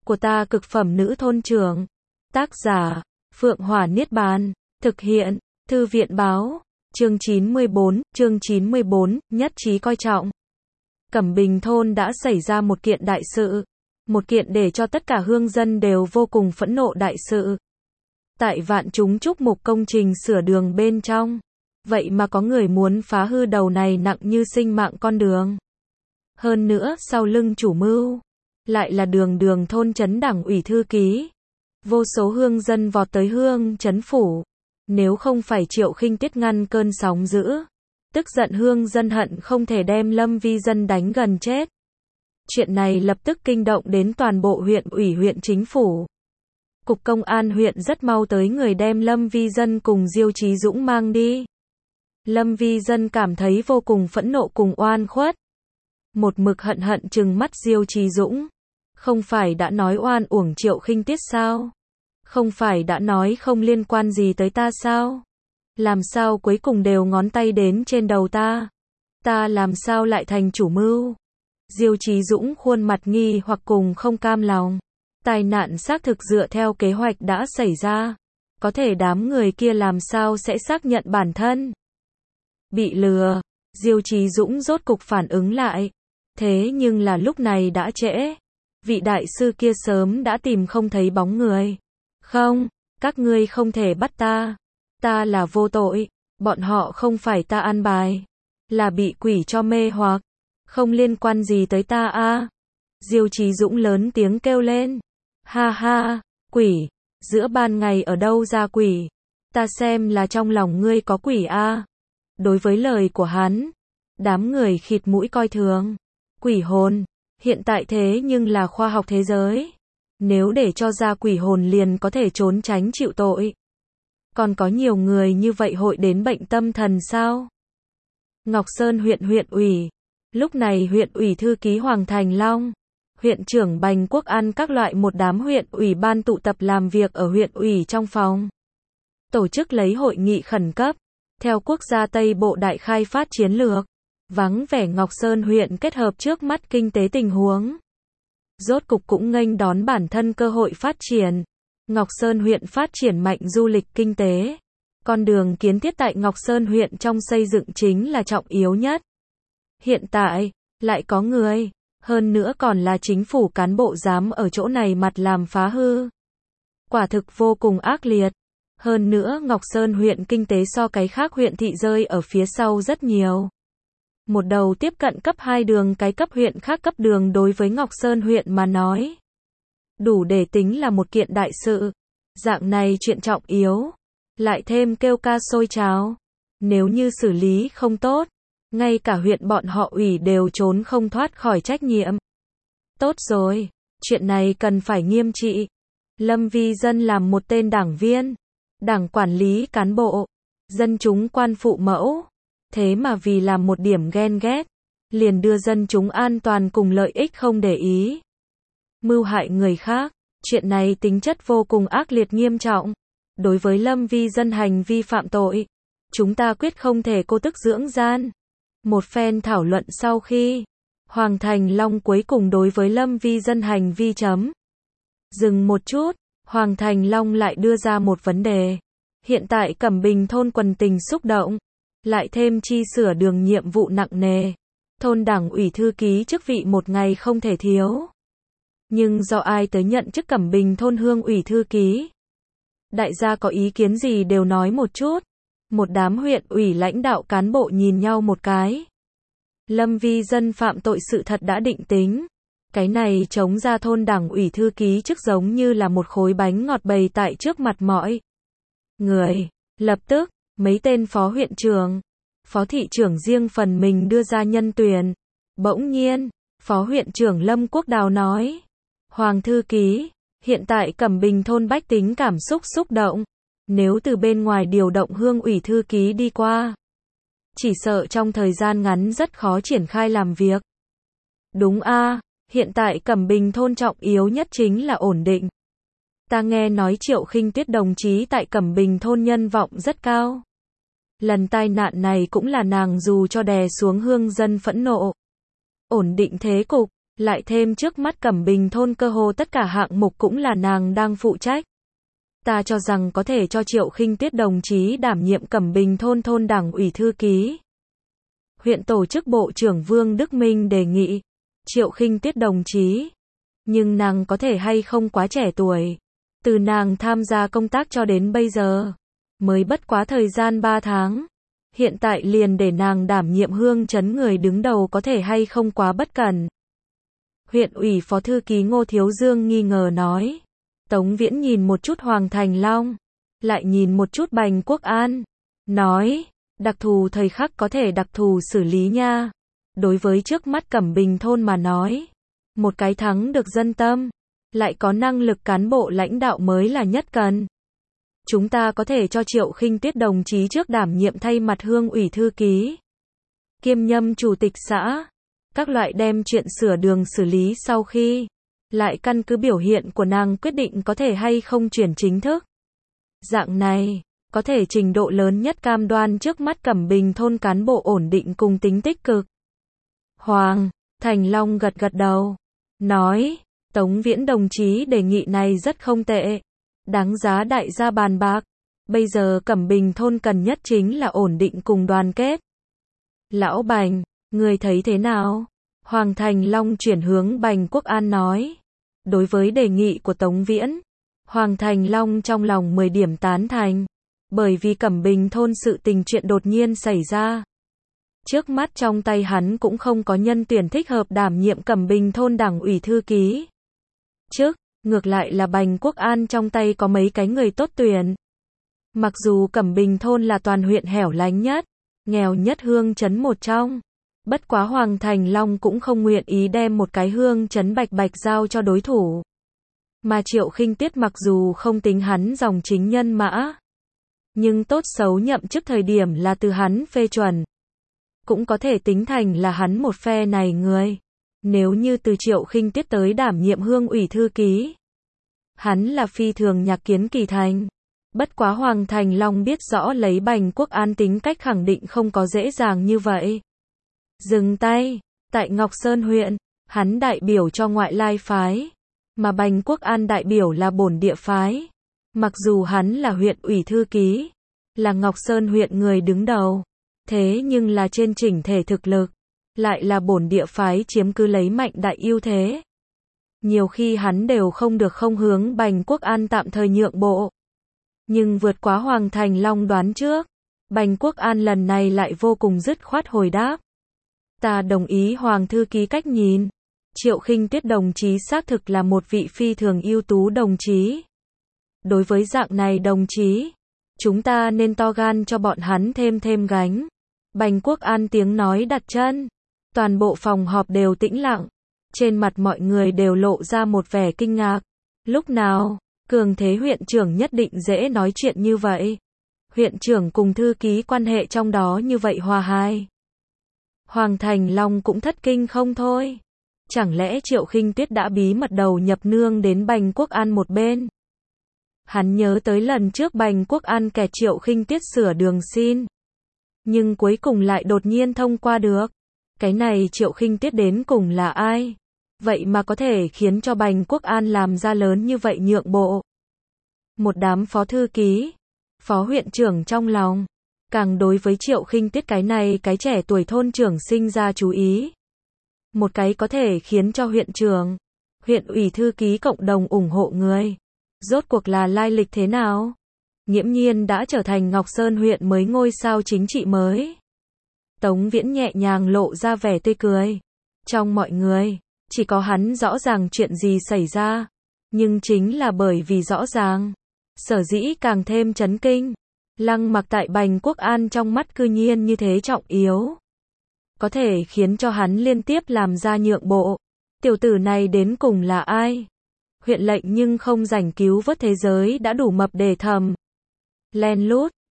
của ta cực phẩm nữ thôn trưởng. Tác giả, Phượng Hỏa Niết Bàn. Thực hiện, Thư viện Báo. Chương 94, nhất trí coi trọng. Cẩm Bình thôn đã xảy ra một kiện đại sự. Một kiện để cho tất cả hương dân đều vô cùng phẫn nộ đại sự. Tại Vạn Chúng Chúc Mục công trình sửa đường bên trong. Vậy mà có người muốn phá hư đầu này nặng như sinh mạng con đường. Hơn nữa sau lưng chủ mưu, lại là đường thôn trấn đảng ủy thư ký. Vô số hương dân vọt tới hương trấn phủ. Nếu không phải Triệu Khinh Tiết ngăn cơn sóng dữ, tức giận hương dân hận không thể đem Lâm Vi Dân đánh gần chết. Chuyện này lập tức kinh động đến toàn bộ huyện ủy huyện chính phủ. Cục công an huyện rất mau tới người đem Lâm Vi Dân cùng Diêu Chí Dũng mang đi. Lâm Vi Dân cảm thấy vô cùng phẫn nộ cùng oan khuất. Một mực hận trừng mắt Diêu Chí Dũng. Không phải đã nói oan uổng Triệu Khinh Tiết sao? Không phải đã nói không liên quan gì tới ta sao? Làm sao cuối cùng đều ngón tay đến trên đầu ta? Ta làm sao lại thành chủ mưu? Diêu Chí Dũng khuôn mặt nghi hoặc cùng không cam lòng. Tai nạn xác thực dựa theo kế hoạch đã xảy ra. Có thể đám người kia làm sao sẽ xác nhận bản thân? Bị lừa. Diêu Chí Dũng rốt cục phản ứng lại. Thế nhưng là lúc này đã trễ. Vị đại sư kia sớm đã tìm không thấy bóng người. Không, các ngươi không thể bắt ta. Ta là vô tội. Bọn họ không phải ta an bài. Là bị quỷ cho mê hoặc. Không liên quan gì tới ta a. Diêu Chí Dũng lớn tiếng kêu lên. Ha ha, quỷ. Giữa ban ngày ở đâu ra quỷ? Ta xem là trong lòng ngươi có quỷ a. Đối với lời của hắn, đám người khịt mũi coi thường. Quỷ hồn, hiện tại thế nhưng là khoa học thế giới. Nếu để cho ra quỷ hồn liền có thể trốn tránh chịu tội. Còn có nhiều người như vậy hội đến bệnh tâm thần sao? Ngọc Sơn huyện ủy. Lúc này huyện ủy thư ký Hoàng Thành Long, huyện trưởng Bành Quốc An các loại một đám huyện ủy ban tụ tập làm việc ở huyện ủy trong phòng. Tổ chức lấy hội nghị khẩn cấp. Theo quốc gia Tây Bộ đại khai phát chiến lược. Vắng vẻ Ngọc Sơn huyện kết hợp trước mắt kinh tế tình huống. Rốt cục cũng nghênh đón bản thân cơ hội phát triển. Ngọc Sơn huyện phát triển mạnh du lịch kinh tế. Con đường kiến thiết tại Ngọc Sơn huyện trong xây dựng chính là trọng yếu nhất. Hiện tại, lại có người, hơn nữa còn là chính phủ cán bộ dám ở chỗ này mặt làm phá hư. Quả thực vô cùng ác liệt. Hơn nữa Ngọc Sơn huyện kinh tế so cái khác huyện thị rơi ở phía sau rất nhiều. Một đầu tiếp cận cấp 2 đường cái cấp huyện khác cấp đường đối với Ngọc Sơn huyện mà nói. Đủ để tính là một kiện đại sự. Dạng này chuyện trọng yếu. Lại thêm kêu ca sôi trào. Nếu như xử lý không tốt, ngay cả huyện bọn họ ủy đều trốn không thoát khỏi trách nhiệm. Tốt rồi, chuyện này cần phải nghiêm trị. Lâm Vi Dân làm một tên đảng viên, đảng quản lý cán bộ, dân chúng quan phụ mẫu. Thế mà vì làm một điểm ghen ghét, liền đưa dân chúng an toàn cùng lợi ích không để ý. Mưu hại người khác, chuyện này tính chất vô cùng ác liệt nghiêm trọng. Đối với Lâm Vi Dân hành vi phạm tội, chúng ta quyết không thể cô tức dưỡng gian. Một phen thảo luận sau khi, Hoàng Thành Long cuối cùng đối với Lâm Vi Dân hành vi chấm. Dừng một chút, Hoàng Thành Long lại đưa ra một vấn đề. Hiện tại Cẩm Bình thôn quần tình xúc động, lại thêm chi sửa đường nhiệm vụ nặng nề. Thôn đảng ủy thư ký chức vị một ngày không thể thiếu. Nhưng do ai tới nhận chức Cẩm Bình thôn hương ủy thư ký? Đại gia có ý kiến gì đều nói một chút. Một đám huyện ủy lãnh đạo cán bộ nhìn nhau một cái. Lâm Vi Dân phạm tội sự thật đã định tính. Cái này chống ra thôn đảng ủy thư ký chức giống như là một khối bánh ngọt bày tại trước mặt mọi người. Lập tức, mấy tên phó huyện trưởng, phó thị trưởng riêng phần mình đưa ra nhân tuyển. Bỗng nhiên, phó huyện trưởng Lâm Quốc Đào nói. Hoàng thư ký, hiện tại Cẩm Bình thôn bách tính cảm xúc xúc động. Nếu từ bên ngoài điều động hương ủy thư ký đi qua, chỉ sợ trong thời gian ngắn rất khó triển khai làm việc. Đúng a, hiện tại Cẩm Bình thôn trọng yếu nhất chính là ổn định. Ta nghe nói Triệu Khinh Tiết đồng chí tại Cẩm Bình thôn nhân vọng rất cao. Lần tai nạn này cũng là nàng dù cho đè xuống hương dân phẫn nộ. Ổn định thế cục, Lại thêm trước mắt Cẩm Bình thôn cơ hồ tất cả hạng mục cũng là nàng đang phụ trách. Ta cho rằng có thể cho Triệu Khinh Tuyết đồng chí đảm nhiệm Cẩm Bình thôn thôn đảng ủy thư ký. Huyện tổ chức bộ trưởng Vương Đức Minh đề nghị, Triệu Khinh Tuyết đồng chí. Nhưng nàng có thể hay không quá trẻ tuổi. Từ nàng tham gia công tác cho đến bây giờ, mới bất quá thời gian 3 tháng. Hiện tại liền để nàng đảm nhiệm Hương Trấn người đứng đầu có thể hay không quá bất cẩn. Huyện ủy phó thư ký Ngô Thiếu Dương nghi ngờ nói. Tống Viễn nhìn một chút Hoàng Thành Long, lại nhìn một chút Bành Quốc An, nói, đặc thù thời khắc có thể đặc thù xử lý nha. Đối với trước mắt Cẩm Bình thôn mà nói, một cái thắng được dân tâm, lại có năng lực cán bộ lãnh đạo mới là nhất cần. Chúng ta có thể cho Triệu Khinh Tuyết đồng chí trước đảm nhiệm thay mặt Hương ủy thư ký, kiêm nhâm chủ tịch xã, các loại đem chuyện sửa đường xử lý sau khi, lại căn cứ biểu hiện của nàng quyết định có thể hay không chuyển chính thức. Dạng này, có thể trình độ lớn nhất cam đoan trước mắt Cẩm Bình thôn cán bộ ổn định cùng tính tích cực. Hoàng Thành Long gật gật đầu, nói, Tống Viễn đồng chí đề nghị này rất không tệ, đáng giá đại gia bàn bạc. Bây giờ Cẩm Bình thôn cần nhất chính là ổn định cùng đoàn kết. Lão Bành, người thấy thế nào? Hoàng Thành Long chuyển hướng Bành Quốc An nói. Đối với đề nghị của Tống Viễn, Hoàng Thành Long trong lòng 10 điểm tán thành. Bởi vì Cẩm Bình thôn sự tình chuyện đột nhiên xảy ra. Trước mắt trong tay hắn cũng không có nhân tuyển thích hợp đảm nhiệm Cẩm Bình thôn đảng ủy thư ký. Ngược lại là Bành Quốc An trong tay có mấy cái người tốt tuyển. Mặc dù Cẩm Bình thôn là toàn huyện hẻo lánh nhất, nghèo nhất Hương Trấn một trong. Bất quá Hoàng Thành Long cũng không nguyện ý đem một cái Hương Trấn bạch bạch giao cho đối thủ. Mà Triệu Khinh Tuyết mặc dù không tính hắn dòng chính nhân mã, nhưng tốt xấu nhậm chức thời điểm là từ hắn phê chuẩn. Cũng có thể tính thành là hắn một phe này người. Nếu như từ Triệu Khinh Tuyết tới đảm nhiệm Hương ủy thư ký, hắn là phi thường nhạc kiến kỳ thành. Bất quá Hoàng Thành Long biết rõ lấy Bành Quốc An tính cách khẳng định không có dễ dàng như vậy. Dừng tay, tại Ngọc Sơn huyện, hắn đại biểu cho ngoại lai phái, mà Bành Quốc An đại biểu là bổn địa phái. Mặc dù hắn là huyện ủy thư ký, là Ngọc Sơn huyện người đứng đầu, thế nhưng là trên chỉnh thể thực lực, lại là bổn địa phái chiếm cứ lấy mạnh đại ưu thế. Nhiều khi hắn đều không được không hướng Bành Quốc An tạm thời nhượng bộ. Nhưng vượt quá Hoàng Thành Long đoán trước, Bành Quốc An lần này lại vô cùng dứt khoát hồi đáp. Ta đồng ý Hoàng thư ký cách nhìn. Triệu Khinh Tuyết đồng chí xác thực là một vị phi thường ưu tú đồng chí. Đối với dạng này đồng chí, chúng ta nên to gan cho bọn hắn thêm gánh. Bành Quốc An tiếng nói đặt chân. Toàn bộ phòng họp đều tĩnh lặng. Trên mặt mọi người đều lộ ra một vẻ kinh ngạc. Lúc nào, cường thế huyện trưởng nhất định dễ nói chuyện như vậy. Huyện trưởng cùng thư ký quan hệ trong đó như vậy hòa hai. Hoàng Thành Long cũng thất kinh không thôi. Chẳng lẽ Triệu Khinh Tuyết đã bí mật đầu nhập nương đến Bành Quốc An một bên? Hắn nhớ tới lần trước Bành Quốc An kẹt Triệu Khinh Tuyết sửa đường xin. Nhưng cuối cùng lại đột nhiên thông qua được. Cái này Triệu Khinh Tuyết đến cùng là ai? Vậy mà có thể khiến cho Bành Quốc An làm ra lớn như vậy nhượng bộ. Một đám phó thư ký, phó huyện trưởng trong lòng, càng đối với Triệu Khinh Tuyết cái này cái trẻ tuổi thôn trưởng sinh ra chú ý. Một cái có thể khiến cho huyện trưởng, huyện ủy thư ký cộng đồng ủng hộ người. Rốt cuộc là lai lịch thế nào? Nghiễm nhiên đã trở thành Ngọc Sơn huyện mới ngôi sao chính trị mới. Tống Viễn nhẹ nhàng lộ ra vẻ tươi cười. Trong mọi người, chỉ có hắn rõ ràng chuyện gì xảy ra. Nhưng chính là bởi vì rõ ràng, sở dĩ càng thêm chấn kinh. Lăng Mặc tại Bành Quốc An trong mắt cư nhiên như thế trọng yếu. Có thể khiến cho hắn liên tiếp làm ra nhượng bộ. Tiểu tử này đến cùng là ai? Huyện lệnh nhưng không rảnh cứu vớt thế giới đã đủ mập để thầm. Len lút,